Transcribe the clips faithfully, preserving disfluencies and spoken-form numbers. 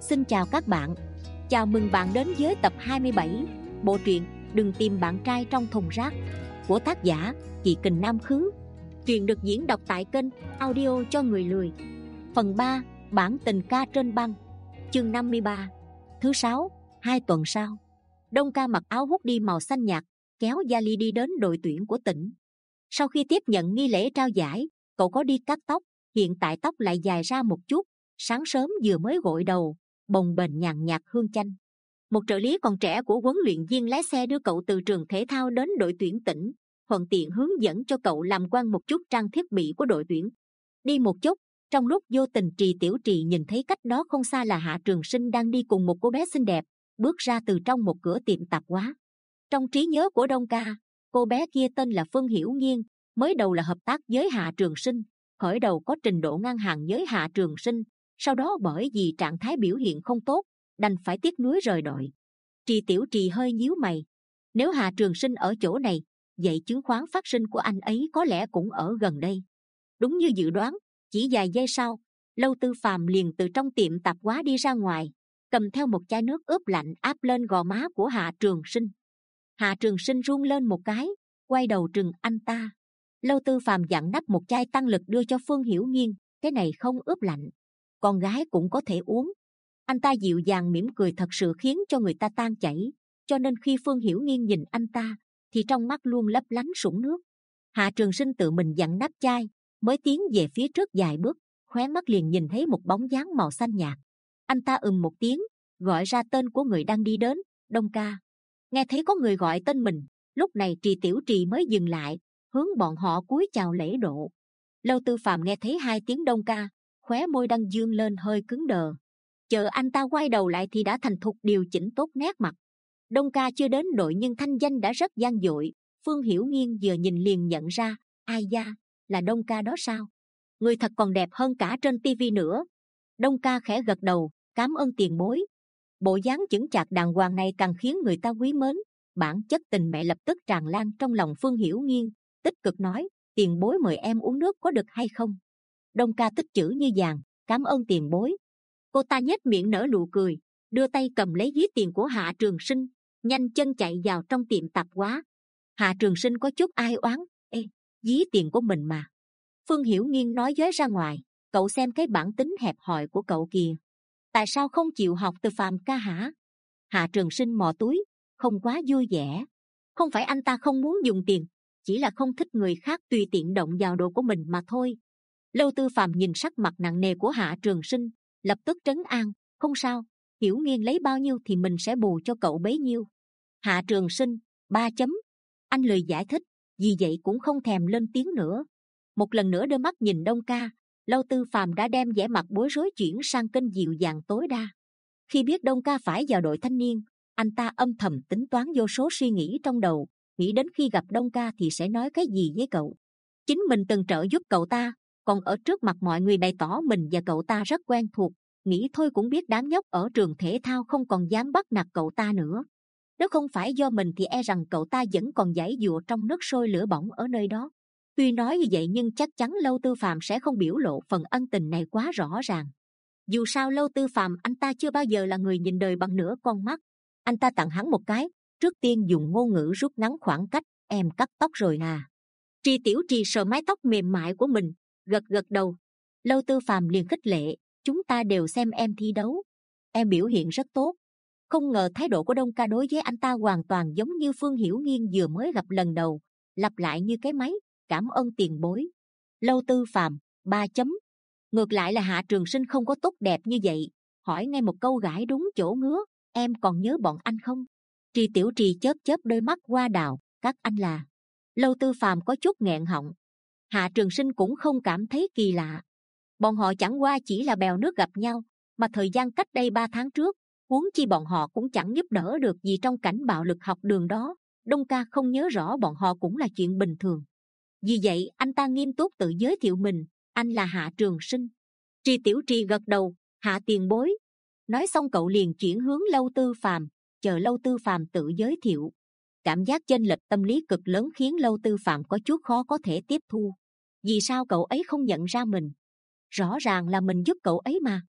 Xin chào các bạn. Chào mừng bạn đến với tập hai mươi bảy bộ truyện Đừng tìm bạn trai trong thùng rác của tác giả Chị Kình Nam Khứ. Truyện được diễn đọc tại kênh Audio cho người lười. Phần ba, bản tình ca trên băng. Chương năm mươi ba. Thứ sáu, hai tuần sau. Đông Ca mặc áo hoodie màu xanh nhạt, kéo vali đi đến đội tuyển của tỉnh. Sau khi tiếp nhận nghi lễ trao giải, cậu có đi cắt tóc. Hiện tại tóc lại dài ra một chút. Sáng sớm vừa mới gội đầu, bồng bềnh nhàn nhạt hương chanh. Một trợ lý còn trẻ của huấn luyện viên lái xe đưa cậu từ trường thể thao đến đội tuyển tỉnh, thuận tiện hướng dẫn cho cậu làm quen một chút trang thiết bị của đội tuyển. Đi một chút, trong lúc vô tình Trì Tiểu Trì nhìn thấy cách đó không xa là Hạ Trường Sinh đang đi cùng một cô bé xinh đẹp, bước ra từ trong một cửa tiệm tạp hóa. Trong trí nhớ của Đông Ca, cô bé kia tên là Phương Hiểu Nghiên, mới đầu là hợp tác với Hạ Trường Sinh, khởi đầu có trình độ ngang hàng với Hạ Trường Sinh. Sau đó bởi vì trạng thái biểu hiện không tốt, đành phải tiếc nuối rời đội. Trì Tiểu Trì hơi nhíu mày. Nếu Hạ Trường Sinh ở chỗ này, vậy chứng khoán phát sinh của anh ấy có lẽ cũng ở gần đây. Đúng như dự đoán, chỉ vài giây sau, Lâu Tư Phàm liền từ trong tiệm tạp hóa đi ra ngoài, cầm theo một chai nước ướp lạnh áp lên gò má của Hạ Trường Sinh. Hạ Trường Sinh run lên một cái, quay đầu trừng anh ta. Lâu Tư Phàm dặn nắp một chai tăng lực đưa cho Phương Hiểu Nghiên, cái này không ướp lạnh, con gái cũng có thể uống. Anh ta dịu dàng mỉm cười thật sự khiến cho người ta tan chảy, cho nên khi Phương Hiểu Nghiên nhìn anh ta thì trong mắt luôn lấp lánh sũng nước. Hạ Trường Sinh tự mình dặn nắp chai, mới tiến về phía trước vài bước, khóe mắt liền nhìn thấy một bóng dáng màu xanh nhạt. Anh ta ừm một tiếng, gọi ra tên của người đang đi đến, Đông Ca. Nghe thấy có người gọi tên mình, lúc này Trì Tiểu Trì mới dừng lại, hướng bọn họ cúi chào lễ độ. Lâu Tư Phàm nghe thấy hai tiếng Đông Ca, khóe môi đang dương lên hơi cứng đờ. Chờ anh ta quay đầu lại thì đã thành thục điều chỉnh tốt nét mặt. Đông Ca chưa đến đội nhưng thanh danh đã rất vang dội. Phương Hiểu Nghiên vừa nhìn liền nhận ra, ai da, là Đông Ca đó sao? Người thật còn đẹp hơn cả trên tivi nữa. Đông Ca khẽ gật đầu, cảm ơn tiền bối. Bộ dáng chững chạc đàng hoàng này càng khiến người ta quý mến. Bản chất tình mẹ lập tức tràn lan trong lòng Phương Hiểu Nghiên, tích cực nói, tiền bối mời em uống nước có được hay không? Đông Ca tích chữ như vàng, cảm ơn tiền bối. Cô ta nhếch miệng nở nụ cười, đưa tay cầm lấy ví tiền của Hạ Trường Sinh, nhanh chân chạy vào trong tiệm tạp hóa. Hạ Trường Sinh có chút ai oán, ê, ví tiền của mình mà. Phương Hiểu Nghiên nói dối ra ngoài, cậu xem cái bản tính hẹp hòi của cậu kìa. Tại sao không chịu học từ Phàm ca hả? Hạ Trường Sinh mò túi, không quá vui vẻ. Không phải anh ta không muốn dùng tiền, chỉ là không thích người khác tùy tiện động vào đồ của mình mà thôi. Lâu Tư Phàm nhìn sắc mặt nặng nề của Hạ Trường Sinh, lập tức trấn an, không sao, Hiểu Nghiên lấy bao nhiêu thì mình sẽ bù cho cậu bấy nhiêu. Hạ Trường Sinh, ba chấm. Anh lười giải thích, vì vậy cũng không thèm lên tiếng nữa. Một lần nữa đưa mắt nhìn Đông Ca, Lâu Tư Phàm đã đem vẻ mặt bối rối chuyển sang kênh dịu dàng tối đa. Khi biết Đông Ca phải vào đội thanh niên, anh ta âm thầm tính toán vô số suy nghĩ trong đầu, nghĩ đến khi gặp Đông Ca thì sẽ nói cái gì với cậu. Chính mình từng trợ giúp cậu ta, còn ở trước mặt mọi người bày tỏ mình và cậu ta rất quen thuộc, nghĩ thôi cũng biết đám nhóc ở trường thể thao không còn dám bắt nạt cậu ta nữa. Nếu không phải do mình thì e rằng cậu ta vẫn còn giãy giụa trong nước sôi lửa bỏng ở nơi đó. Tuy nói như vậy nhưng chắc chắn Lâu Tư Phàm sẽ không biểu lộ phần ân tình này quá rõ ràng. Dù sao Lâu Tư Phàm anh ta chưa bao giờ là người nhìn đời bằng nửa con mắt. Anh ta tặng hắn một cái, trước tiên dùng ngôn ngữ rút ngắn khoảng cách, em cắt tóc rồi à? Trì Tiểu Trì sờ mái tóc mềm mại của mình, gật gật đầu. Lâu Tư Phàm liền khích lệ, chúng ta đều xem em thi đấu, em biểu hiện rất tốt. Không ngờ thái độ của Đông Ca đối với anh ta hoàn toàn giống như Phương Hiểu Nghiên vừa mới gặp lần đầu, lặp lại như cái máy, cảm ơn tiền bối. Lâu Tư Phàm, ba chấm. Ngược lại là Hạ Trường Sinh không có tốt đẹp như vậy, hỏi ngay một câu gãi đúng chỗ ngứa, em còn nhớ bọn anh không? Trì Tiểu Trì chớp chớp đôi mắt hoa đào, các anh là? Lâu Tư Phàm có chút nghẹn họng. Hạ Trường Sinh cũng không cảm thấy kỳ lạ. Bọn họ chẳng qua chỉ là bèo nước gặp nhau, mà thời gian cách đây ba tháng trước, huống chi bọn họ cũng chẳng giúp đỡ được gì trong cảnh bạo lực học đường đó. Đông Ca không nhớ rõ bọn họ cũng là chuyện bình thường. Vì vậy anh ta nghiêm túc tự giới thiệu mình, anh là Hạ Trường Sinh. Trì Tiểu Trì gật đầu, Hạ tiền bối. Nói xong cậu liền chuyển hướng Lâu Tư Phàm, chờ Lâu Tư Phàm tự giới thiệu. Cảm giác chênh lệch tâm lý cực lớn khiến Lâu Tư Phàm có chút khó có thể tiếp thu. Vì sao cậu ấy không nhận ra mình? Rõ ràng là mình giúp cậu ấy mà.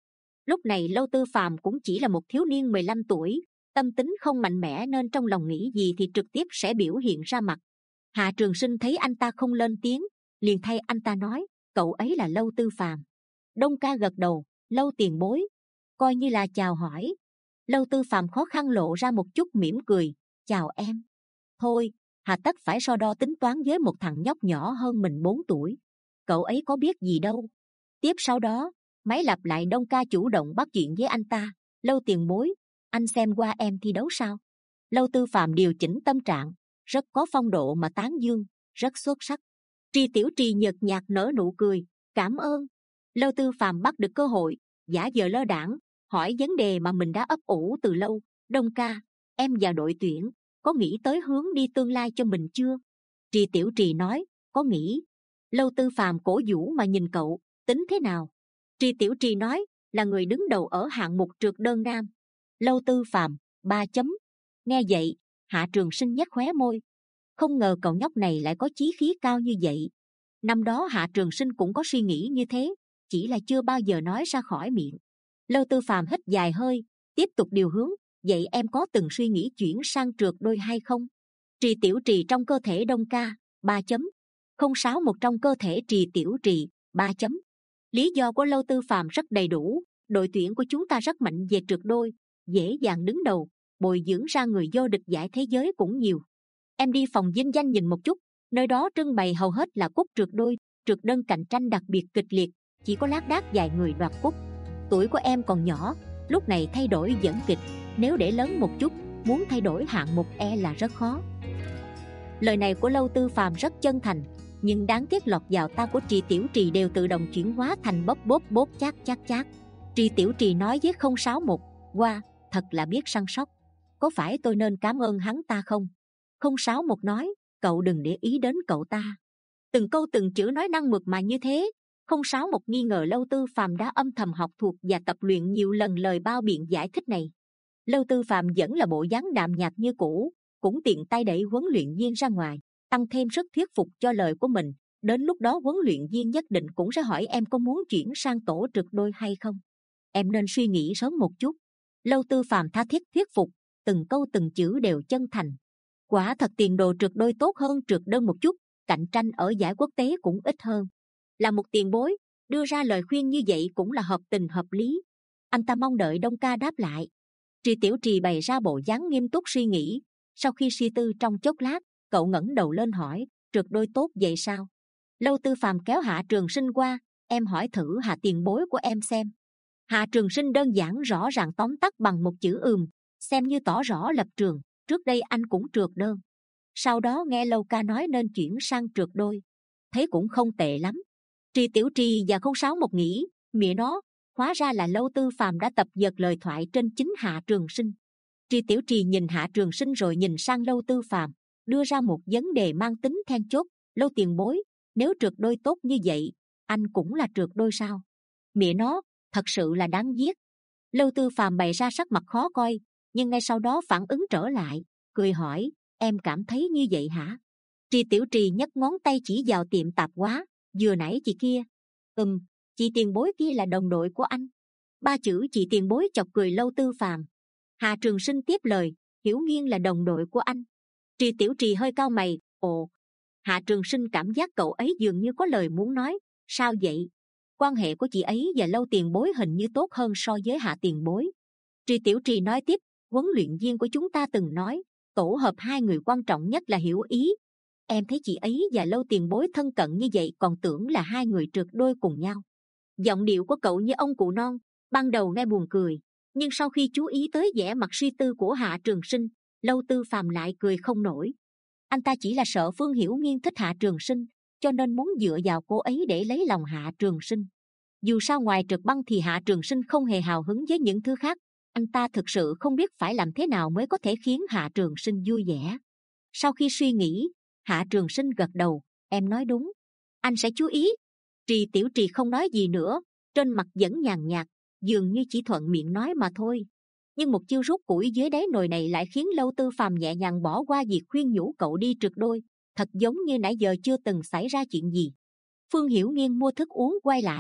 Lúc này Lâu Tư Phàm cũng chỉ là một thiếu niên mười lăm tuổi, tâm tính không mạnh mẽ nên trong lòng nghĩ gì thì trực tiếp sẽ biểu hiện ra mặt. Hạ Trường Sinh thấy anh ta không lên tiếng, liền thay anh ta nói, cậu ấy là Lâu Tư Phàm. Đông Ca gật đầu, Lâu tiền bối, coi như là chào hỏi. Lâu Tư Phàm khó khăn lộ ra một chút mỉm cười, chào em. Thôi, hà tất phải so đo tính toán với một thằng nhóc nhỏ hơn mình bốn tuổi. Cậu ấy có biết gì đâu. Tiếp sau đó, máy lặp lại Đông Ca chủ động bắt chuyện với anh ta, Lâu tiền bối, anh xem qua em thi đấu sao? Lâu Tư Phàm điều chỉnh tâm trạng, rất có phong độ mà tán dương, rất xuất sắc. Tri Tiểu Trì nhợt nhạt nở nụ cười, cảm ơn. Lâu Tư Phàm bắt được cơ hội, giả vờ lơ đãng hỏi vấn đề mà mình đã ấp ủ từ lâu. Đông Ca, em vào đội tuyển, có nghĩ tới hướng đi tương lai cho mình chưa? Tri Tiểu Trì nói, có nghĩ. Lâu Tư Phàm cổ vũ mà nhìn cậu, tính thế nào? Tri Tiểu Trì nói, là người đứng đầu ở hạng mục trượt đơn nam. Lâu Tư Phàm, ba chấm. Nghe vậy, Hạ Trường Sinh nhếch khóe môi. Không ngờ cậu nhóc này lại có chí khí cao như vậy. Năm đó Hạ Trường Sinh cũng có suy nghĩ như thế, chỉ là chưa bao giờ nói ra khỏi miệng. Lâu Tư Phàm hít dài hơi, tiếp tục điều hướng. Vậy em có từng suy nghĩ chuyển sang trượt đôi hay không? Trì Tiểu Trì trong cơ thể Đông Ca, ba chấm. Không sáu một trong cơ thể Trì Tiểu Trì, ba chấm. Lý do của Lâu Tư Phàm rất đầy đủ. Đội tuyển của chúng ta rất mạnh về trượt đôi, dễ dàng đứng đầu, bồi dưỡng ra người vô địch giải thế giới cũng nhiều. Em đi phòng dinh danh nhìn một chút, nơi đó trưng bày hầu hết là cúp trượt đôi, trượt đơn cạnh tranh đặc biệt kịch liệt, chỉ có lác đác vài người đoạt cúp. Tuổi của em còn nhỏ, lúc này thay đổi dẫn kịch, nếu để lớn một chút, muốn thay đổi hạng mục e là rất khó. Lời này của Lâu Tư Phàm rất chân thành, nhưng đáng tiếc lọt vào tai của Trì Tiểu Trì đều tự động chuyển hóa thành bóp bóp bóp chát chát chát. Trì Tiểu Trì nói với không sáu một, wow, thật là biết săn sóc. Có phải tôi nên cảm ơn hắn ta không? Không sáu một nói, cậu đừng để ý đến cậu ta. Từng câu từng chữ nói năng mực mà như thế. Không sáu một nghi ngờ Lâu Tư Phàm đã âm thầm học thuộc và tập luyện nhiều lần lời bao biện giải thích này. Lâu Tư Phàm vẫn là bộ dáng đạm nhạt như cũ, cũng tiện tay đẩy huấn luyện viên ra ngoài, tăng thêm sức thuyết phục cho lời của mình. Đến lúc đó huấn luyện viên nhất định cũng sẽ hỏi em có muốn chuyển sang tổ trượt đôi hay không. Em nên suy nghĩ sớm một chút. Lâu Tư Phàm tha thiết thuyết phục, từng câu từng chữ đều chân thành. Quả thật tiền đồ trượt đôi tốt hơn trượt đơn một chút, cạnh tranh ở giải quốc tế cũng ít hơn. Là một tiền bối, đưa ra lời khuyên như vậy cũng là hợp tình hợp lý. Anh ta mong đợi Đông Ca đáp lại. Trì Tiểu Trì bày ra bộ dáng nghiêm túc suy nghĩ. Sau khi suy tư trong chốc lát, cậu ngẩng đầu lên hỏi, trượt đôi tốt vậy sao? Lâu Tư Phàm kéo Hạ Trường Sinh qua, em hỏi thử Hạ tiền bối của em xem. Hạ Trường Sinh đơn giản rõ ràng tóm tắt bằng một chữ ừm, xem như tỏ rõ lập trường. Trước đây anh cũng trượt đơn, sau đó nghe Lâu Ca nói nên chuyển sang trượt đôi, thấy cũng không tệ lắm. Trì Tiểu Trì và không sáu một nghĩ, mẹ nó, hóa ra là Lâu Tư Phàm đã tập dượt lời thoại trên chính Hạ Trường Sinh. Trì Tiểu Trì nhìn Hạ Trường Sinh rồi nhìn sang Lâu Tư Phàm, đưa ra một vấn đề mang tính then chốt. Lâu tiền bối, nếu trượt đôi tốt như vậy, anh cũng là trượt đôi sao? Mẹ nó, thật sự là đáng giết. Lâu Tư Phàm bày ra sắc mặt khó coi, nhưng ngay sau đó phản ứng trở lại, cười hỏi, em cảm thấy như vậy hả? Trì Tiểu Trì nhấc ngón tay chỉ vào tiệm tạp hóa, vừa nãy chị kia. Ừm, chị tiền bối kia là đồng đội của anh. Ba chữ chị tiền bối chọc cười Lâu Tư Phàm. Hạ Trường Sinh tiếp lời, Hiểu Nghiên là đồng đội của anh. Trì Tiểu Trì hơi cau mày, ồ. Hạ Trường Sinh cảm giác cậu ấy dường như có lời muốn nói, sao vậy? Quan hệ của chị ấy và Lâu tiền bối hình như tốt hơn so với Hạ tiền bối. Trì Tiểu Trì nói tiếp, huấn luyện viên của chúng ta từng nói, tổ hợp hai người quan trọng nhất là hiểu ý. Em thấy chị ấy và Lâu tiền bối thân cận như vậy còn tưởng là hai người trượt đôi cùng nhau. Giọng điệu của cậu như ông cụ non, ban đầu nghe buồn cười, nhưng sau khi chú ý tới vẻ mặt suy tư của Hạ Trường Sinh, Lâu Tư Phàm lại cười không nổi. Anh ta chỉ là sợ Phương Hiểu Nghiên thích Hạ Trường Sinh, cho nên muốn dựa vào cô ấy để lấy lòng Hạ Trường Sinh. Dù sao ngoài trượt băng thì Hạ Trường Sinh không hề hào hứng với những thứ khác. Anh ta thực sự không biết phải làm thế nào mới có thể khiến Hạ Trường Sinh vui vẻ. Sau khi suy nghĩ, Hạ Trường Sinh gật đầu, em nói đúng, anh sẽ chú ý. Trì Tiểu Trì không nói gì nữa, trên mặt vẫn nhàn nhạt, dường như chỉ thuận miệng nói mà thôi. Nhưng một chiêu rút củi dưới đáy nồi này lại khiến Lâu Tư Phàm nhẹ nhàng bỏ qua việc khuyên nhủ cậu đi trượt đôi, thật giống như nãy giờ chưa từng xảy ra chuyện gì. Phương Hiểu Nghiên mua thức uống quay lại,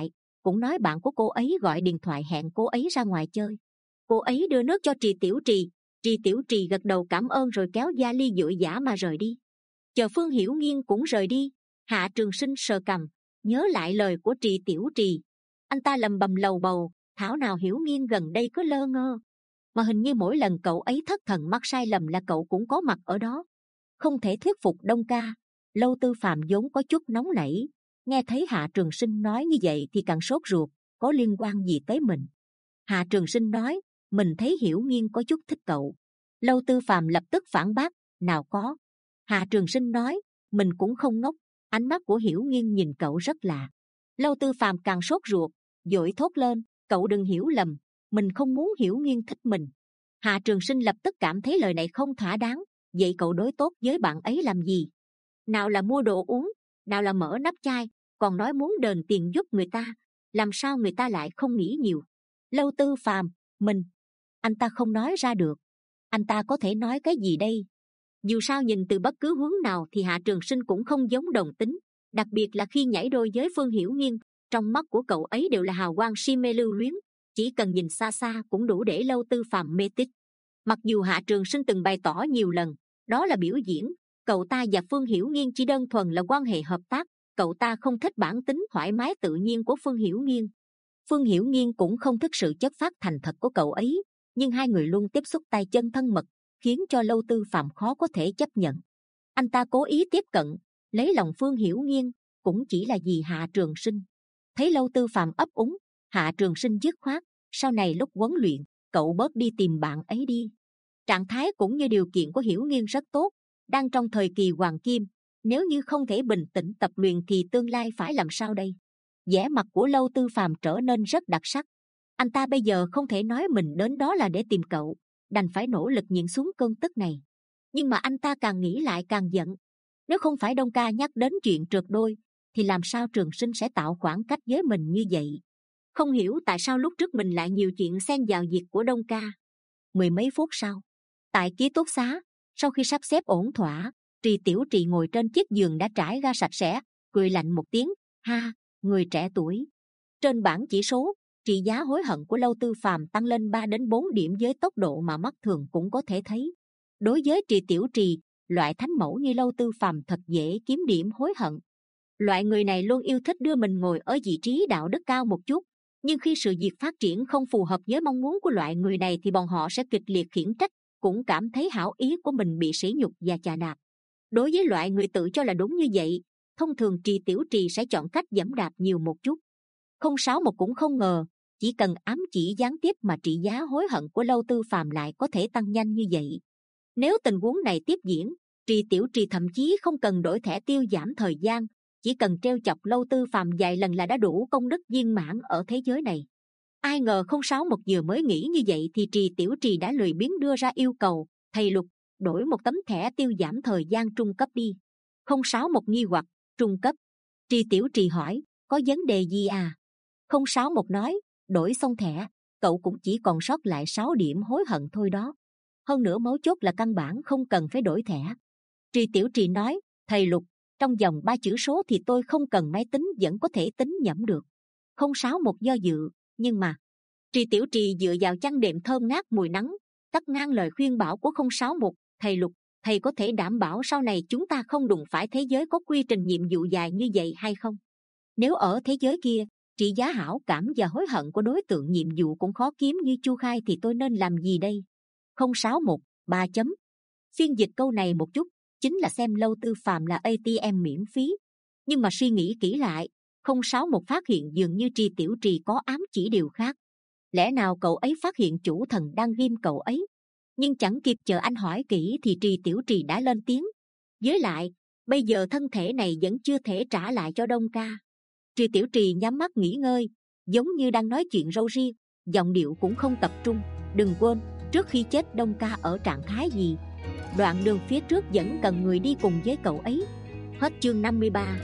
cũng nói bạn của cô ấy gọi điện thoại hẹn cô ấy ra ngoài chơi. Cô ấy đưa nước cho Trì Tiểu Trì. Trì Tiểu Trì gật đầu cảm ơn rồi kéo vali vội vã mà rời đi. Chờ Phương Hiểu Nghiên cũng rời đi, Hạ Trường Sinh sờ cằm, nhớ lại lời của Trì Tiểu Trì. Anh ta lầm bầm lầu bầu, thảo nào Hiểu Nghiên gần đây cứ lơ ngơ, mà hình như mỗi lần cậu ấy thất thần mắc sai lầm là cậu cũng có mặt ở đó. Không thể thuyết phục Đông ca. Lâu Tư Phạm vốn có chút nóng nảy, nghe thấy Hạ Trường Sinh nói như vậy thì càng sốt ruột, có liên quan gì tới mình? Hạ Trường Sinh nói, mình thấy Hiểu Nghiên có chút thích cậu. Lâu Tư Phạm lập tức phản bác, nào có. Hạ Trường Sinh nói, mình cũng không ngốc, ánh mắt của Hiểu Nghiên nhìn cậu rất lạ. Lâu Tư Phạm càng sốt ruột, vội thốt lên, cậu đừng hiểu lầm, mình không muốn Hiểu Nghiên thích mình. Hạ Trường Sinh lập tức cảm thấy lời này không thỏa đáng, vậy cậu đối tốt với bạn ấy làm gì? Nào là mua đồ uống, nào là mở nắp chai, còn nói muốn đền tiền giúp người ta, làm sao người ta lại không nghĩ nhiều? Lâu Tư Phạm, mình, anh ta không nói ra được. Anh ta có thể nói cái gì đây? Dù sao nhìn từ bất cứ hướng nào thì Hạ Trường Sinh cũng không giống đồng tính, đặc biệt là khi nhảy đôi với Phương Hiểu Nghiên, trong mắt của cậu ấy đều là hào quang si mê lưu luyến, chỉ cần nhìn xa xa cũng đủ để Lâu Tư Phạm mê tít. Mặc dù Hạ Trường Sinh từng bày tỏ nhiều lần, đó là biểu diễn, cậu ta và Phương Hiểu Nghiên chỉ đơn thuần là quan hệ hợp tác, cậu ta không thích bản tính thoải mái tự nhiên của Phương Hiểu Nghiên. Phương Hiểu Nghiên cũng không thích sự chất phác thành thật của cậu ấy, nhưng hai người luôn tiếp xúc tay chân thân mật, khiến cho Lâu Tư Phạm khó có thể chấp nhận. Anh ta cố ý tiếp cận, lấy lòng Phương Hiểu Nghiên, cũng chỉ là vì Hạ Trường Sinh. Thấy Lâu Tư Phạm ấp úng, Hạ Trường Sinh dứt khoát, sau này lúc huấn luyện, cậu bớt đi tìm bạn ấy đi. Trạng thái cũng như điều kiện của Hiểu Nghiên rất tốt, đang trong thời kỳ hoàng kim, nếu như không thể bình tĩnh tập luyện thì tương lai phải làm sao đây? Vẻ mặt của Lâu Tư Phạm trở nên rất đặc sắc. Anh ta bây giờ không thể nói mình đến đó là để tìm cậu, đành phải nỗ lực nhịn xuống cơn tức này. Nhưng mà anh ta càng nghĩ lại càng giận. Nếu không phải Đông ca nhắc đến chuyện trượt đôi, thì làm sao Trường Sinh sẽ tạo khoảng cách với mình như vậy? Không hiểu tại sao lúc trước mình lại nhiều chuyện xen vào việc của Đông ca. Mười mấy phút sau, tại ký túc xá, sau khi sắp xếp ổn thỏa, Trì Tiểu Trì ngồi trên chiếc giường đã trải ra sạch sẽ, cười lạnh một tiếng, ha, người trẻ tuổi. Trên bảng chỉ số, trị giá hối hận của Lâu Tư Phạm tăng lên ba đến bốn điểm với tốc độ mà mắt thường cũng có thể thấy. Đối với Trì Tiểu Trì, loại thánh mẫu như Lâu Tư Phạm thật dễ kiếm điểm hối hận. Loại người này luôn yêu thích đưa mình ngồi ở vị trí đạo đức cao một chút, nhưng khi sự việc phát triển không phù hợp với mong muốn của loại người này thì bọn họ sẽ kịch liệt khiển trách, cũng cảm thấy hảo ý của mình bị sỉ nhục và chà đạp. Đối với loại người tự cho là đúng như vậy, thông thường Trì Tiểu Trì sẽ chọn cách giẫm đạp nhiều một chút. Không sáu một cũng không ngờ, chỉ cần ám chỉ gián tiếp mà trị giá hối hận của Lâu Tư Phạm lại có thể tăng nhanh như vậy. Nếu tình huống này tiếp diễn, Trì Tiểu Trì thậm chí không cần đổi thẻ tiêu giảm thời gian, chỉ cần treo chọc Lâu Tư Phạm vài lần là đã đủ công đức viên mãn ở thế giới này. Ai ngờ không sáu một vừa mới nghĩ như vậy thì Trì Tiểu Trì đã lười biếng đưa ra yêu cầu, thầy Lục, đổi một tấm thẻ tiêu giảm thời gian trung cấp đi. Không sáu một nghi hoặc, trung cấp. Trì Tiểu Trì hỏi, có vấn đề gì à? Không sáu một nói, đổi xong thẻ, cậu cũng chỉ còn sót lại sáu điểm hối hận thôi đó. Hơn nữa mấu chốt là căn bản không cần phải đổi thẻ. Trì Tiểu Trì nói, thầy Lục, trong vòng ba chữ số thì tôi không cần máy tính vẫn có thể tính nhẩm được. Không sáu một do dự, nhưng mà Trì Tiểu Trì dựa vào chăn đệm thơm ngát mùi nắng, cắt ngang lời khuyên bảo của không sáu một, thầy Lục, thầy có thể đảm bảo sau này chúng ta không đụng phải thế giới có quy trình nhiệm vụ dài như vậy hay không? Nếu ở thế giới kia, trị giá hảo cảm và hối hận của đối tượng nhiệm vụ cũng khó kiếm như Chu Khai thì tôi nên làm gì đây? Không sáu một, ba chấm. Phiên dịch câu này một chút, chính là xem Lâu Tư Phạm là a tê em miễn phí. Nhưng mà suy nghĩ kỹ lại, không sáu một phát hiện dường như Trì Tiểu Trì có ám chỉ điều khác. Lẽ nào cậu ấy phát hiện chủ thần đang ghim cậu ấy? Nhưng chẳng kịp chờ anh hỏi kỹ thì Trì Tiểu Trì đã lên tiếng. Với lại, bây giờ thân thể này vẫn chưa thể trả lại cho Đông ca. Trì Tiểu Trì nhắm mắt nghỉ ngơi, giống như đang nói chuyện râu ria, giọng điệu cũng không tập trung. Đừng quên, trước khi chết Đông ca ở trạng thái gì? Đoạn đường phía trước vẫn cần người đi cùng với cậu ấy. Hết chương năm mươi ba.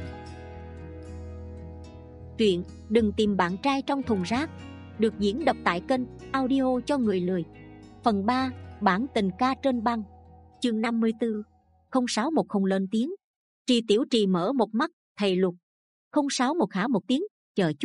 Truyện Đừng Tìm Bạn Trai Trong Thùng Rác được diễn đọc tại kênh Audio Cho Người Lười. Phần ba, Bản Tình Ca Trên Băng. Chương năm mươi tư. Không sáu một không lên tiếng. Trì Tiểu Trì mở một mắt, thầy Lục. Không sáu một hả một tiếng, chờ chút,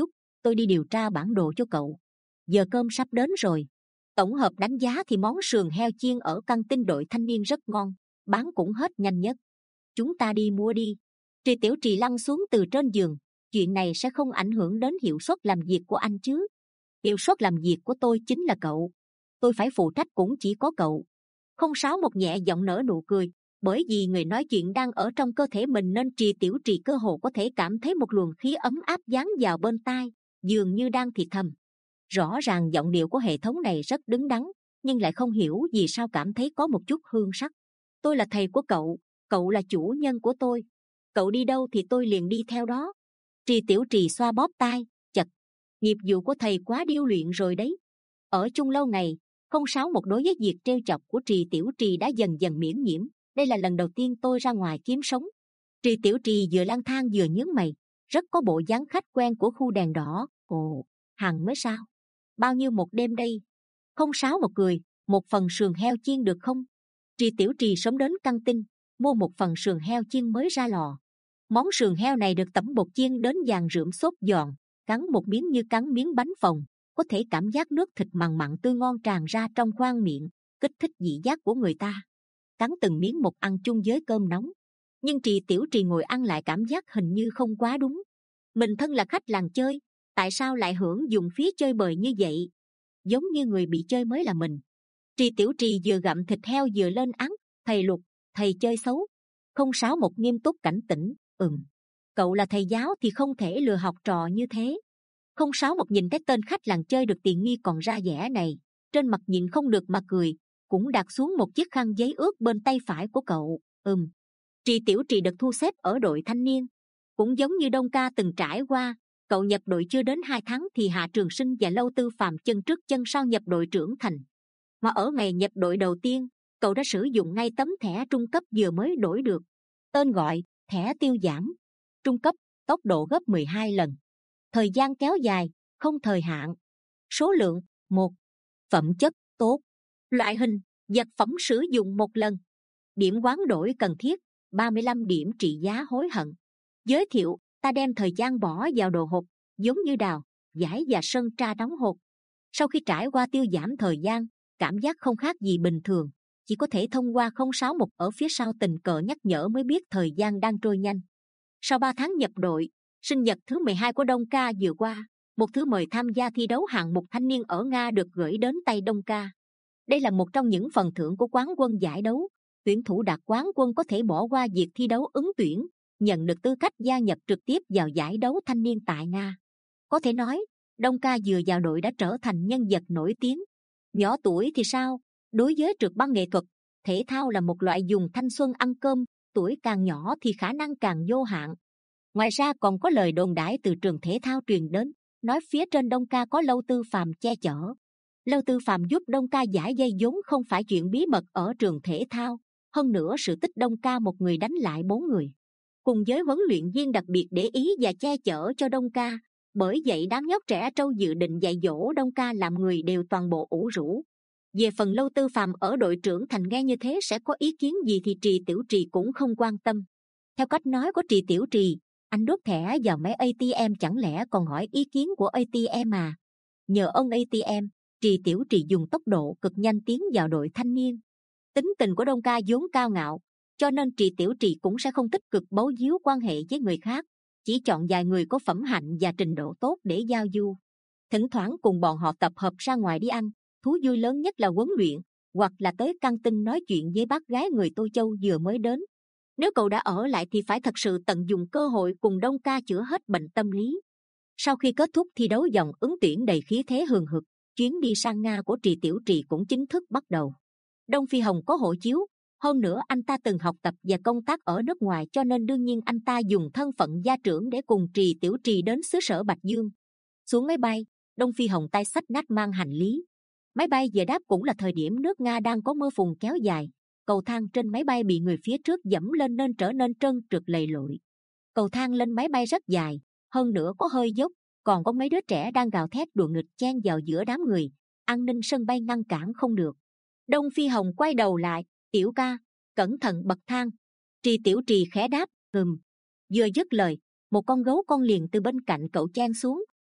tôi đi điều tra bản đồ cho cậu. Giờ cơm sắp đến rồi. Tổng hợp đánh giá thì món sườn heo chiên ở căng tin đội thanh niên rất ngon, bán cũng hết nhanh nhất. Chúng ta đi mua đi. Trì Tiểu Trì lăn xuống từ trên giường. Chuyện này sẽ không ảnh hưởng đến hiệu suất làm việc của anh chứ? Hiệu suất làm việc của tôi chính là cậu. Tôi phải phụ trách cũng chỉ có cậu. Không sáu một nhẹ giọng nở nụ cười, bởi vì người nói chuyện đang ở trong cơ thể mình nên Trì Tiểu Trì cơ hồ có thể cảm thấy một luồng khí ấm áp dán vào bên tai, dường như đang thì thầm. Rõ ràng giọng điệu của hệ thống này rất đứng đắn, nhưng lại không hiểu vì sao cảm thấy có một chút hương sắc. Tôi là thầy của cậu, cậu là chủ nhân của tôi. Cậu đi đâu thì tôi liền đi theo đó. Trì Tiểu Trì xoa bóp tai, chật. Nghiệp vụ của thầy quá điêu luyện rồi đấy. Ở chung lâu ngày, không sáu một đối với việc trêu chọc của Trì Tiểu Trì đã dần dần miễn nhiễm. Đây là lần đầu tiên tôi ra ngoài kiếm sống. Trì Tiểu Trì vừa lang thang vừa nhướng mày, rất có bộ dáng khách quen của khu đèn đỏ. Ồ, hàng mới sao? Bao nhiêu một đêm đây? Không sáu một cười, một phần sườn heo chiên được không? Trì Tiểu Trì sớm đến căng tin, mua một phần sườn heo chiên mới ra lò. Món sườn heo này được tẩm bột chiên đến vàng rượm xốp giòn, cắn một miếng như cắn miếng bánh phồng, có thể cảm giác nước thịt mặn mặn tươi ngon tràn ra trong khoang miệng, kích thích vị giác của người ta. Cắn từng miếng một ăn chung với cơm nóng. Nhưng Trì Tiểu Trì ngồi ăn lại cảm giác hình như không quá đúng. Mình thân là khách làng chơi, tại sao lại hưởng dùng phí chơi bời như vậy? Giống như người bị chơi mới là mình. Trì Tiểu Trì vừa gặm thịt heo vừa lên án, thầy Lục, thầy chơi xấu. Không sáu một nghiêm túc cảnh tỉnh, ừm. Cậu là thầy giáo thì không thể lừa học trò như thế. Không sáu một nhìn cái tên khách làng chơi được tiện nghi còn ra vẻ này, trên mặt nhìn không được mà cười, cũng đặt xuống một chiếc khăn giấy ướt bên tay phải của cậu. Ừm. Trì Tiểu Trì được thu xếp ở đội thanh niên, cũng giống như Đông Ca từng trải qua. Cậu nhập đội chưa đến hai tháng thì Hạ Trường Sinh và Lâu Tư Phàm chân trước chân sau nhập đội trưởng thành. Mà ở ngày nhập đội đầu tiên, cậu đã sử dụng ngay tấm thẻ trung cấp vừa mới đổi được. Tên gọi, thẻ tiêu giảm. Trung cấp, tốc độ gấp mười hai lần. Thời gian kéo dài, không thời hạn. Số lượng, một. Phẩm chất, tốt. Loại hình, vật phẩm sử dụng một lần. Điểm hoán đổi cần thiết, ba mươi lăm điểm trị giá hối hận. Giới thiệu, ta đem thời gian bỏ vào đồ hộp, giống như đào, giải và sơn tra đóng hộp. Sau khi trải qua tiêu giảm thời gian, cảm giác không khác gì bình thường, chỉ có thể thông qua không sáu một ở phía sau tình cờ nhắc nhở mới biết thời gian đang trôi nhanh. Sau ba tháng nhập đội, sinh nhật thứ mười hai của Đông Ca vừa qua, một thư mời tham gia thi đấu hạng mục thanh niên ở Nga được gửi đến tay Đông Ca. Đây là một trong những phần thưởng của quán quân giải đấu. Tuyển thủ đạt quán quân có thể bỏ qua việc thi đấu ứng tuyển, nhận được tư cách gia nhập trực tiếp vào giải đấu thanh niên tại Nga. Có thể nói, Đông Ca vừa vào đội đã trở thành nhân vật nổi tiếng. Nhỏ tuổi thì sao? Đối với trượt băng nghệ thuật, thể thao là một loại dùng thanh xuân ăn cơm, tuổi càng nhỏ thì khả năng càng vô hạn. Ngoài ra còn có lời đồn đãi từ trường thể thao truyền đến, nói phía trên Đông Ca có Lâu Tư Phàm che chở. Lâu Tư Phàm giúp Đông Ca giải dây vốn không phải chuyện bí mật ở trường thể thao. Hơn nữa sự tích Đông Ca một người đánh lại bốn người, cùng với huấn luyện viên đặc biệt để ý và che chở cho Đông Ca. Bởi vậy đám nhóc trẻ trâu dự định dạy dỗ Đông Ca làm người đều toàn bộ ủ rũ. Về phần Lâu Tư Phàm ở đội trưởng thành nghe như thế sẽ có ý kiến gì thì Trì Tiểu Trì cũng không quan tâm. Theo cách nói của Trì Tiểu Trì, anh đốt thẻ vào máy a tê em chẳng lẽ còn hỏi ý kiến của a tê em à? Nhờ ơn a tê em, Trì Tiểu Trì dùng tốc độ cực nhanh tiến vào đội thanh niên. Tính tình của Đông Ca vốn cao ngạo, cho nên Trì Tiểu Trì cũng sẽ không tích cực bấu víu quan hệ với người khác, chỉ chọn vài người có phẩm hạnh và trình độ tốt để giao du. Thỉnh thoảng cùng bọn họ tập hợp ra ngoài đi ăn, thú vui lớn nhất là huấn luyện, hoặc là tới căng tin nói chuyện với bác gái người Tô Châu vừa mới đến. Nếu cậu đã ở lại thì phải thật sự tận dụng cơ hội cùng Đông Ca chữa hết bệnh tâm lý. Sau khi kết thúc thi đấu vòng ứng tuyển đầy khí thế hừng hực, chuyến đi sang Nga của Trì Tiểu Trì cũng chính thức bắt đầu. Đông Phi Hồng có hộ chiếu, hơn nữa anh ta từng học tập và công tác ở nước ngoài cho nên đương nhiên anh ta dùng thân phận gia trưởng để cùng Trì Tiểu Trì đến xứ sở Bạch Dương. Xuống máy bay, Đông Phi Hồng tay xách nách mang hành lý. Máy bay vừa đáp cũng là thời điểm nước Nga đang có mưa phùn kéo dài. Cầu thang trên máy bay bị người phía trước dẫm lên nên trở nên trơn trượt lầy lội. Cầu thang lên máy bay rất dài, hơn nữa có hơi dốc, còn có mấy đứa trẻ đang gào thét đùa nghịch chen vào giữa đám người. An ninh sân bay ngăn cản không được. Đông Phi Hồng quay đầu lại, Tiểu ca, cẩn thận bậc thang. Trì Tiểu Trì khẽ đáp, ừm. Vừa dứt lời, một con gấu con liền từ bên cạnh cậu chen xuống,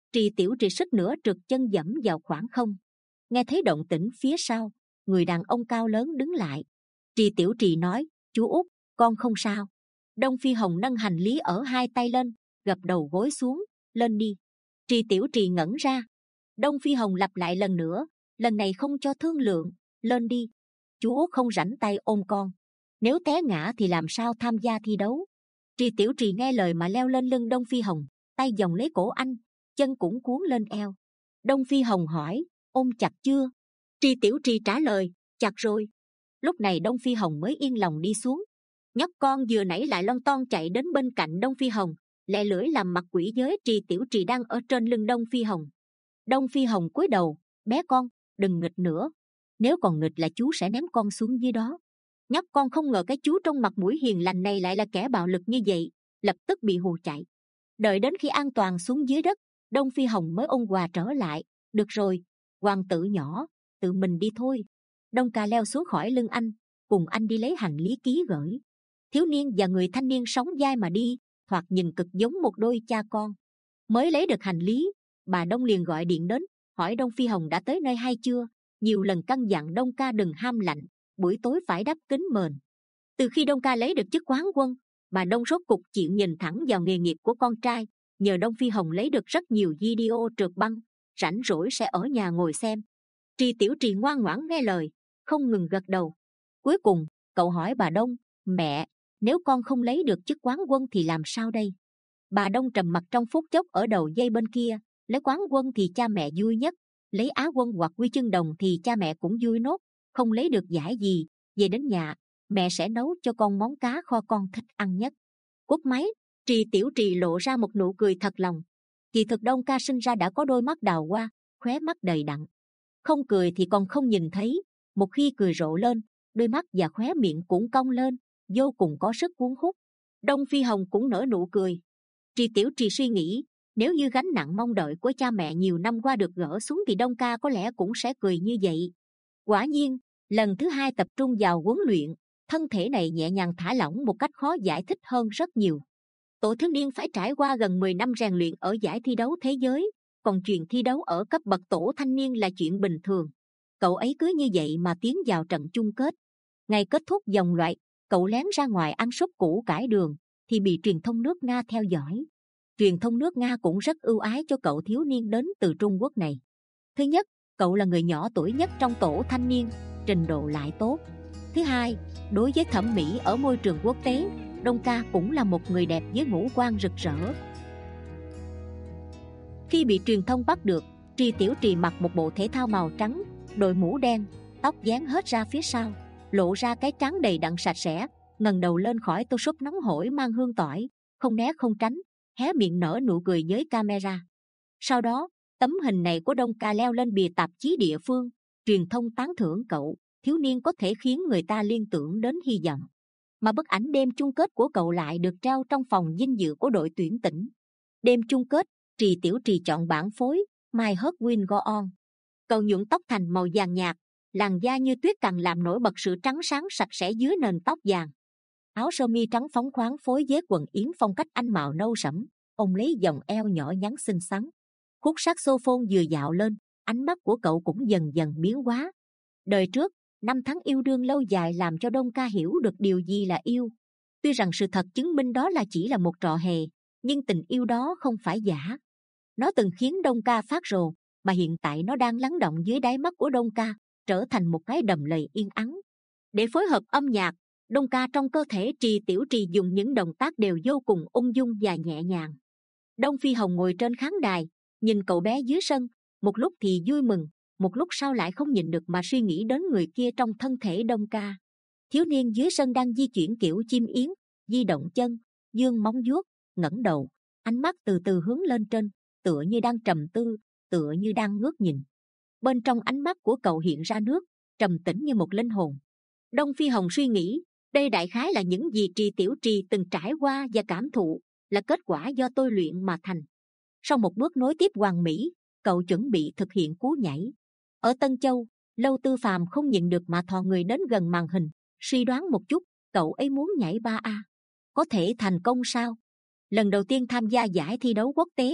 Trì Tiểu Trì suýt nữa trượt chân dẫm vào khoảng không. Nghe thấy động tĩnh phía sau, người đàn ông cao lớn đứng lại. Trì Tiểu Trì nói, chú út, con không sao. Đông Phi Hồng nâng hành lý ở hai tay lên, gập đầu gối xuống, lên đi. Trì Tiểu Trì ngẩn ra. Đông Phi Hồng lặp lại lần nữa, lần này không cho thương lượng, lên đi. Chú út không rảnh tay ôm con, nếu té ngã thì làm sao tham gia thi đấu. Trì Tiểu Trì nghe lời mà leo lên lưng Đông Phi Hồng, tay vòng lấy cổ anh, chân cũng cuốn lên eo. Đông Phi Hồng hỏi, ôm chặt chưa? Trì Tiểu Trì trả lời, chặt rồi. Lúc này Đông Phi Hồng mới yên lòng đi xuống. Nhóc con vừa nãy lại lon ton chạy đến bên cạnh Đông Phi Hồng, lẹ lưỡi làm mặt quỷ với Trì Tiểu Trì đang ở trên lưng Đông Phi Hồng. Đông Phi Hồng cúi đầu, bé con, đừng nghịch nữa. Nếu còn nghịch là chú sẽ ném con xuống dưới đó. Nhóc con không ngờ cái chú trong mặt mũi hiền lành này lại là kẻ bạo lực như vậy, lập tức bị hù chạy. Đợi đến khi an toàn xuống dưới đất, Đông Phi Hồng mới ôn hòa trở lại. Được rồi, hoàng tử nhỏ, tự mình đi thôi. Đông Ca leo xuống khỏi lưng anh, cùng anh đi lấy hành lý ký gửi. Thiếu niên và người thanh niên sóng vai mà đi, thoạt nhìn cực giống một đôi cha con. Mới lấy được hành lý, bà Đông liền gọi điện đến, hỏi Đông Phi Hồng đã tới nơi hay chưa. Nhiều lần căn dặn Đông Ca đừng ham lạnh, buổi tối phải đắp kính mền. Từ khi Đông Ca lấy được chức quán quân, bà Đông rốt cục chịu nhìn thẳng vào nghề nghiệp của con trai. Nhờ Đông Phi Hồng lấy được rất nhiều video trượt băng, rảnh rỗi sẽ ở nhà ngồi xem. Trì Tiểu Trì ngoan ngoãn nghe lời, không ngừng gật đầu. Cuối cùng cậu hỏi bà Đông, mẹ, nếu con không lấy được chức quán quân thì làm sao đây? Bà Đông trầm mặc trong phút chốc ở đầu dây bên kia, lấy quán quân thì cha mẹ vui nhất, lấy á quân hoặc huy chương đồng thì cha mẹ cũng vui nốt. Không lấy được giải gì, về đến nhà mẹ sẽ nấu cho con món cá kho con thích ăn nhất. Cúp máy, Trì Tiểu Trì lộ ra một nụ cười thật lòng. Kỳ thực Đông Ca sinh ra đã có đôi mắt đào hoa, khóe mắt đầy đặn. Không cười thì còn không nhìn thấy, một khi cười rộ lên, đôi mắt và khóe miệng cũng cong lên, vô cùng có sức cuốn hút. Đông Phi Hồng cũng nở nụ cười. Trì Tiểu Trì suy nghĩ, nếu như gánh nặng mong đợi của cha mẹ nhiều năm qua được gỡ xuống thì Đông Ca có lẽ cũng sẽ cười như vậy. Quả nhiên, lần thứ hai tập trung vào huấn luyện, thân thể này nhẹ nhàng thả lỏng một cách khó giải thích hơn rất nhiều. Tổ thiếu niên phải trải qua gần mười năm rèn luyện ở giải thi đấu thế giới, còn chuyện thi đấu ở cấp bậc tổ thanh niên là chuyện bình thường. Cậu ấy cứ như vậy mà tiến vào trận chung kết. Ngày kết thúc vòng loại, cậu lén ra ngoài ăn súp củ cải đường thì bị truyền thông nước Nga theo dõi. Truyền thông nước Nga cũng rất ưu ái cho cậu thiếu niên đến từ Trung Quốc này. Thứ nhất, cậu là người nhỏ tuổi nhất trong tổ thanh niên, trình độ lại tốt. Thứ hai, đối với thẩm mỹ ở môi trường quốc tế, Đông Ca cũng là một người đẹp với ngũ quan rực rỡ. Khi bị truyền thông bắt được, Trì Tiểu Trì mặc một bộ thể thao màu trắng, đội mũ đen, tóc dán hết ra phía sau, lộ ra cái trán đầy đặn sạch sẽ, ngẩng đầu lên khỏi tô súp nóng hổi mang hương tỏi, không né không tránh, hé miệng nở nụ cười với camera. Sau đó, tấm hình này của Đông Ca leo lên bìa tạp chí địa phương, truyền thông tán thưởng cậu thiếu niên có thể khiến người ta liên tưởng đến hy vọng. Mà bức ảnh đêm chung kết của cậu lại được treo trong phòng dinh dự của đội tuyển tỉnh. Đêm chung kết, Trì Tiểu Trì chọn bản phối My Heart Will Go On. Cậu nhuộm tóc thành màu vàng nhạt, làn da như tuyết càng làm nổi bật sự trắng sáng sạch sẽ dưới nền tóc vàng. Áo sơ mi trắng phóng khoáng phối với quần yếm phong cách Anh màu nâu sẫm, ông lấy vòng eo nhỏ nhắn xinh xắn. Khúc saxophone vừa dạo lên, ánh mắt của cậu cũng dần dần biến hóa. Đời trước, năm tháng yêu đương lâu dài làm cho Đông Ca hiểu được điều gì là yêu. Tuy rằng sự thật chứng minh đó là chỉ là một trò hề, nhưng tình yêu đó không phải giả. Nó từng khiến Đông Ca phát rồ, mà hiện tại nó đang lắng động dưới đáy mắt của Đông Ca, trở thành một cái đầm lầy yên ắng. Để phối hợp âm nhạc, Đông Ca trong cơ thể Trì Tiểu Trì dùng những động tác đều vô cùng ung dung và nhẹ nhàng. Đông Phi Hồng ngồi trên khán đài, nhìn cậu bé dưới sân, một lúc thì vui mừng, một lúc sau lại không nhìn được mà suy nghĩ đến người kia trong thân thể Đông Ca. Thiếu niên dưới sân đang di chuyển kiểu chim yến, di động chân, dương móng vuốt, ngẩng đầu, ánh mắt từ từ hướng lên trên, tựa như đang trầm tư, tựa như đang ngước nhìn. Bên trong ánh mắt của cậu hiện ra nước, trầm tĩnh như một linh hồn. Đông Phi Hồng suy nghĩ, đây đại khái là những gì Trì Tiểu Trì từng trải qua và cảm thụ, là kết quả do tôi luyện mà thành. Sau một bước nối tiếp hoàn mỹ, cậu chuẩn bị thực hiện cú nhảy. Ở Tân Châu, Lâu Tư Phàm không nhịn được mà thò người đến gần màn hình, suy đoán một chút, cậu ấy muốn nhảy ba A. Có thể thành công sao? Lần đầu tiên tham gia giải thi đấu quốc tế,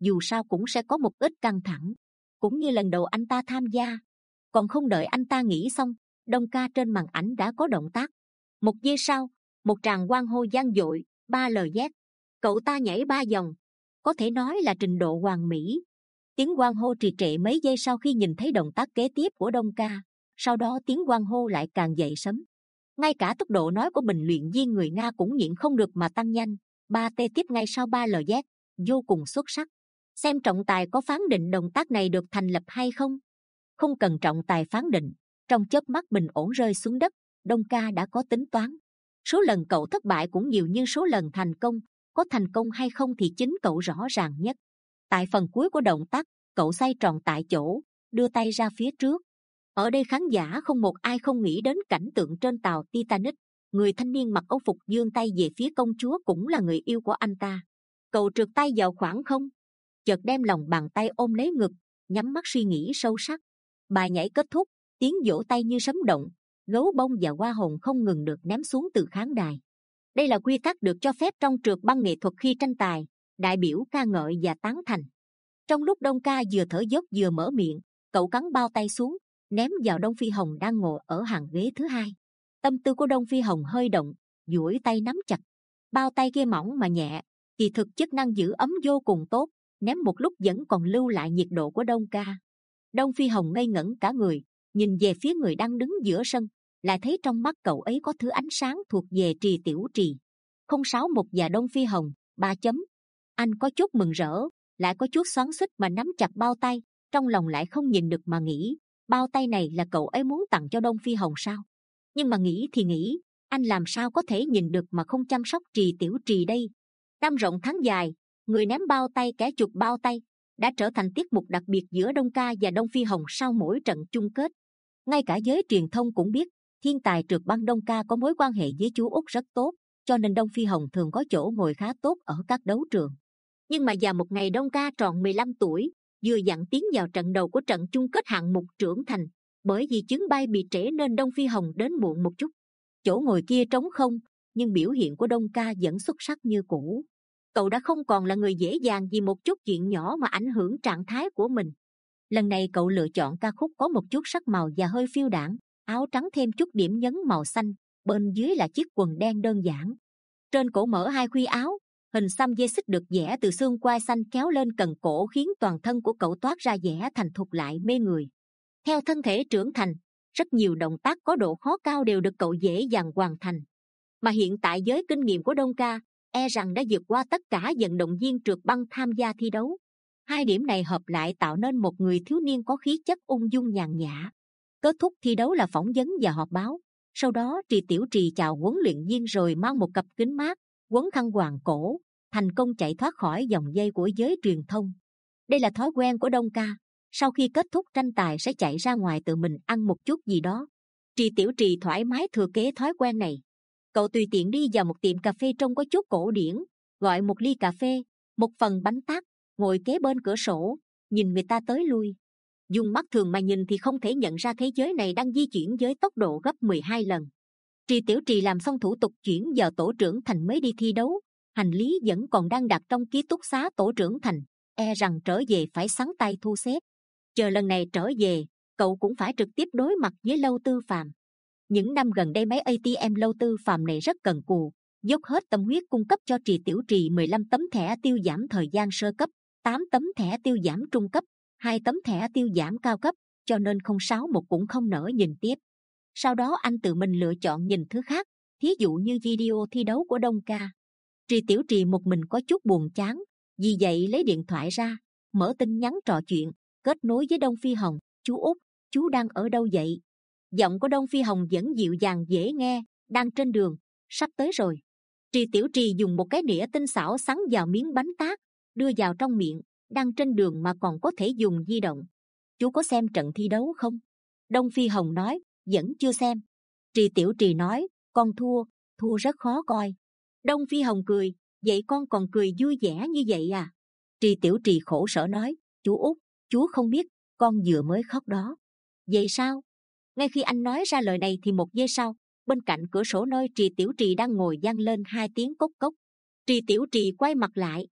dù sao cũng sẽ có một ít căng thẳng, cũng như lần đầu anh ta tham gia. Còn không đợi anh ta nghĩ xong, Đông Ca trên màn ảnh đã có động tác. Một giây sau, một tràng hoan hô vang dội, ba lờ dét. Cậu ta nhảy ba vòng, có thể nói là trình độ hoàn mỹ. Tiếng hoan hô trì trệ mấy giây sau khi nhìn thấy động tác kế tiếp của Đông Ca, sau đó tiếng hoan hô lại càng dậy sấm. Ngay cả tốc độ nói của bình luyện viên người Nga cũng nhịn không được mà tăng nhanh. ba tê tiếp ngay sau ba lờ dét, vô cùng xuất sắc. Xem trọng tài có phán định động tác này được thành lập hay không? Không cần trọng tài phán định, trong chớp mắt bình ổn rơi xuống đất, Đông Ca đã có tính toán. Số lần cậu thất bại cũng nhiều như số lần thành công, có thành công hay không thì chính cậu rõ ràng nhất. Tại phần cuối của động tác, cậu xoay tròn tại chỗ, đưa tay ra phía trước. Ở đây khán giả không một ai không nghĩ đến cảnh tượng trên tàu Titanic. Người thanh niên mặc âu phục giương tay về phía công chúa cũng là người yêu của anh ta. Cậu trượt tay vào khoảng không, chợt đem lòng bàn tay ôm lấy ngực, nhắm mắt suy nghĩ sâu sắc. Bài nhảy kết thúc, tiếng vỗ tay như sấm động, gấu bông và hoa hồng không ngừng được ném xuống từ khán đài. Đây là quy tắc được cho phép trong trượt băng nghệ thuật khi tranh tài, đại biểu ca ngợi và tán thành. Trong lúc Đông Ca vừa thở dốc vừa mở miệng, cậu cắn bao tay xuống, ném vào Đông Phi Hồng đang ngồi ở hàng ghế thứ hai. Tâm tư của Đông Phi Hồng hơi động, duỗi tay nắm chặt. Bao tay kia mỏng mà nhẹ, kỳ thực chức năng giữ ấm vô cùng tốt, ném một lúc vẫn còn lưu lại nhiệt độ của Đông Ca. Đông Phi Hồng ngây ngẩn cả người, nhìn về phía người đang đứng giữa sân, lại thấy trong mắt cậu ấy có thứ ánh sáng thuộc về Trì Tiểu Trì. Không sáu một và Đông Phi Hồng, ba chấm. Anh có chút mừng rỡ, lại có chút xoắn xuýt mà nắm chặt bao tay, trong lòng lại không nhìn được mà nghĩ, bao tay này là cậu ấy muốn tặng cho Đông Phi Hồng sao? Nhưng mà nghĩ thì nghĩ, anh làm sao có thể nhìn được mà không chăm sóc Trì Tiểu Trì đây? Năm rộng tháng dài, người ném bao tay kẻ chụp bao tay đã trở thành tiết mục đặc biệt giữa Đông Ca và Đông Phi Hồng sau mỗi trận chung kết. Ngay cả giới truyền thông cũng biết, thiên tài trượt băng Đông Ca có mối quan hệ với chú Út rất tốt, cho nên Đông Phi Hồng thường có chỗ ngồi khá tốt ở các đấu trường. Nhưng mà vào một ngày Đông Ca tròn mười lăm tuổi, vừa dặn tiến vào trận đầu của trận chung kết hạng mục trưởng thành, bởi vì chuyến bay bị trễ nên Đông Phi Hồng đến muộn một chút. Chỗ ngồi kia trống không, nhưng biểu hiện của Đông Ca vẫn xuất sắc như cũ. Cậu đã không còn là người dễ dàng vì một chút chuyện nhỏ mà ảnh hưởng trạng thái của mình. Lần này cậu lựa chọn ca khúc có một chút sắc màu và hơi phiêu đãng, áo trắng thêm chút điểm nhấn màu xanh, bên dưới là chiếc quần đen đơn giản. Trên cổ mở hai khuy áo, hình xăm dây xích được vẽ từ xương quai xanh kéo lên cần cổ khiến toàn thân của cậu toát ra vẻ thành thục lại mê người. Theo thân thể trưởng thành, rất nhiều động tác có độ khó cao đều được cậu dễ dàng hoàn thành. Mà hiện tại với kinh nghiệm của Đông Ca, e rằng đã vượt qua tất cả vận động viên trượt băng tham gia thi đấu. Hai điểm này hợp lại tạo nên một người thiếu niên có khí chất ung dung nhàn nhã. Kết thúc thi đấu là phỏng vấn và họp báo. Sau đó Trì Tiểu Trì chào huấn luyện viên rồi mang một cặp kính mát, quấn khăn quàng cổ, thành công chạy thoát khỏi vòng dây của giới truyền thông. Đây là thói quen của Đông Ca. Sau khi kết thúc tranh tài sẽ chạy ra ngoài tự mình ăn một chút gì đó. Trì Tiểu Trì thoải mái thừa kế thói quen này. Cậu tùy tiện đi vào một tiệm cà phê trông có chút cổ điển, gọi một ly cà phê, một phần bánh tart, ngồi kế bên cửa sổ, nhìn người ta tới lui. Dùng mắt thường mà nhìn thì không thể nhận ra thế giới này đang di chuyển với tốc độ gấp mười hai lần. Trì Tiểu Trì làm xong thủ tục chuyển vào tổ trưởng thành mới đi thi đấu, hành lý vẫn còn đang đặt trong ký túc xá tổ trưởng thành, e rằng trở về phải xắn tay thu xếp. Chờ lần này trở về, cậu cũng phải trực tiếp đối mặt với Lâu Tư Phàm. Những năm gần đây máy a tê em Lâu Tư Phàm này rất cần cù, dốc hết tâm huyết cung cấp cho Trì Tiểu Trì mười lăm tấm thẻ tiêu giảm thời gian sơ cấp, tám tấm thẻ tiêu giảm trung cấp, hai tấm thẻ tiêu giảm cao cấp, cho nên không sáu một cũng không nỡ nhìn tiếp. Sau đó anh tự mình lựa chọn nhìn thứ khác, thí dụ như video thi đấu của Đông Ca. Trì Tiểu Trì một mình có chút buồn chán, vì vậy lấy điện thoại ra, mở tin nhắn trò chuyện, kết nối với Đông Phi Hồng. Chú Út, chú đang ở đâu vậy? Giọng của Đông Phi Hồng vẫn dịu dàng dễ nghe, đang trên đường, sắp tới rồi. Trì Tiểu Trì dùng một cái nĩa tinh xảo sắn vào miếng bánh tát, đưa vào trong miệng, đang trên đường mà còn có thể dùng di động. Chú có xem trận thi đấu không? Đông Phi Hồng nói, vẫn chưa xem. Trì Tiểu Trì nói, con thua, thua rất khó coi. Đông Phi Hồng cười, vậy con còn cười vui vẻ như vậy à? Trì Tiểu Trì khổ sở nói, chú Út, chú không biết, con vừa mới khóc đó. Vậy sao? Ngay khi anh nói ra lời này thì một giây sau, bên cạnh cửa sổ nơi Trì Tiểu Trì đang ngồi vang lên hai tiếng cốc cốc. Trì Tiểu Trì quay mặt lại.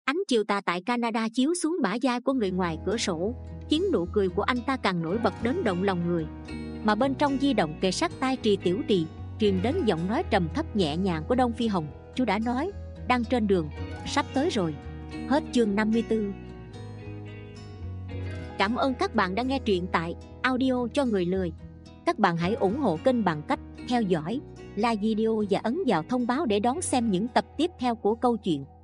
Ánh chiều tà tại Canada chiếu xuống bả vai của người ngoài cửa sổ, khiến nụ cười của anh ta càng nổi bật đến động lòng người. Mà bên trong di động kề sát tai Trì Tiểu Trì, truyền đến giọng nói trầm thấp nhẹ nhàng của Đông Phi Hồng. Chú đã nói, đang trên đường, sắp tới rồi. Hết chương năm mươi tư. Cảm ơn các bạn đã nghe truyện tại Audio cho người lười. Các bạn hãy ủng hộ kênh bằng cách theo dõi, like video và ấn vào thông báo để đón xem những tập tiếp theo của câu chuyện.